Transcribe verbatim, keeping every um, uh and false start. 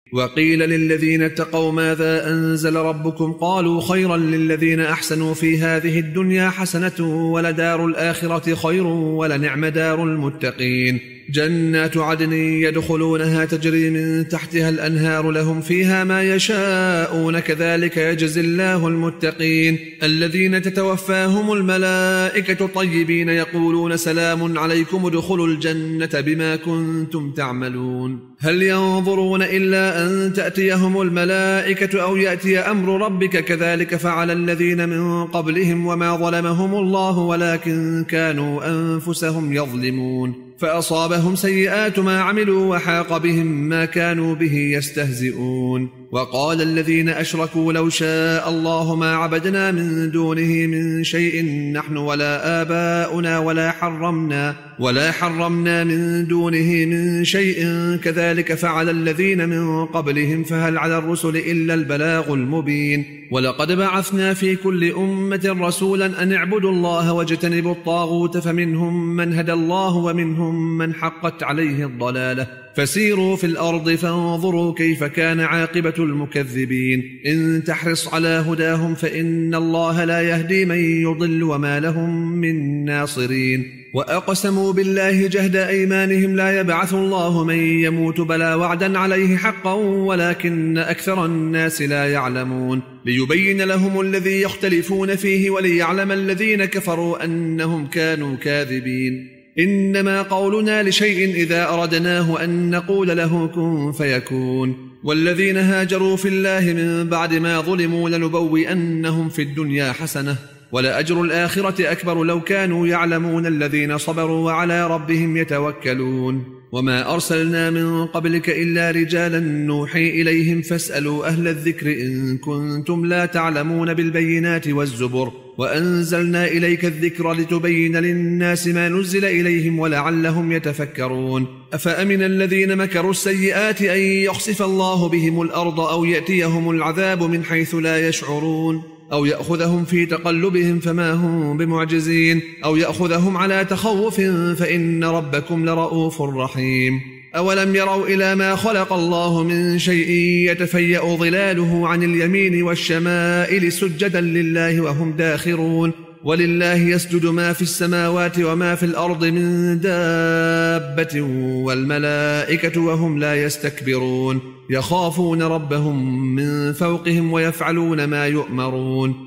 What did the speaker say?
وقيل للذين اتقوا ماذا أنزل ربكم قالوا خيرا للذين أحسنوا في هذه الدنيا حسنة ولدار الآخرة خير ولنعم دار المتقين جنات عدن يدخلونها تجري من تحتها الأنهار لهم فيها ما يشاءون كذلك يجزي الله المتقين الذين تتوفاهم الملائكة طيبين يقولون سلام عليكم ادخلوا الجنة بما كنتم تعملون هل ينظرون إلا أن تأتيهم الملائكة أو يأتي أمر ربك كذلك فعل الذين من قبلهم وما ظلمهم الله ولكن كانوا أنفسهم يظلمون فأصابهم سيئات ما عملوا وحاق بهم ما كانوا به يستهزئون وقال الذين أشركوا لو شاء الله ما عبدنا من دونه من شيء نحن ولا آباؤنا ولا حرمنا ولا حرمنا من دونه من شيء كذلك فعل الذين من قبلهم فهل على الرسل إلا البلاغ المبين ولقد بعثنا في كل أمة رسولا أن اعبدوا الله واجتنبوا الطاغوت فمنهم من هدى الله ومنهم من حقت عليه الضلالة فسيروا في الأرض فانظروا كيف كان عاقبة المكذبين إن تحرص على هداهم فإن الله لا يهدي من يضل وما لهم من ناصرين وأقسموا بالله جهد أيمانهم لا يبعث الله من يموت بلى وعدا عليه حقا ولكن أكثر الناس لا يعلمون ليبين لهم الذي يختلفون فيه وليعلم الذين كفروا أنهم كانوا كاذبين إنما قولنا لشيء إذا أردناه أن نقول له كن فيكون والذين هاجروا في الله من بعد ما ظلموا لنبوئنهم في الدنيا حسنة ولأجر الآخرة أكبر لو كانوا يعلمون الذين صبروا وعلى ربهم يتوكلون وما أرسلنا من قبلك إلا رجالا نوحي إليهم فاسألوا أهل الذكر إن كنتم لا تعلمون بالبينات والزبر وأنزلنا إليك الذكر لتبين للناس ما نزل إليهم ولعلهم يتفكرون أفأمن الذين مكروا السيئات أن يخسف الله بهم الأرض أو يأتيهم العذاب من حيث لا يشعرون أو يأخذهم في تقلبهم فما هم بمعجزين أو يأخذهم على تخوف فإن ربكم لرؤوف رحيم أولم يروا إلى ما خلق الله من شيء يتفيأ ظلاله عن اليمين والشمائل سجدا لله وهم داخرون ولله يسجد ما في السماوات وما في الأرض من دابة والملائكة وهم لا يستكبرون يخافون ربهم من فوقهم ويفعلون ما يؤمرون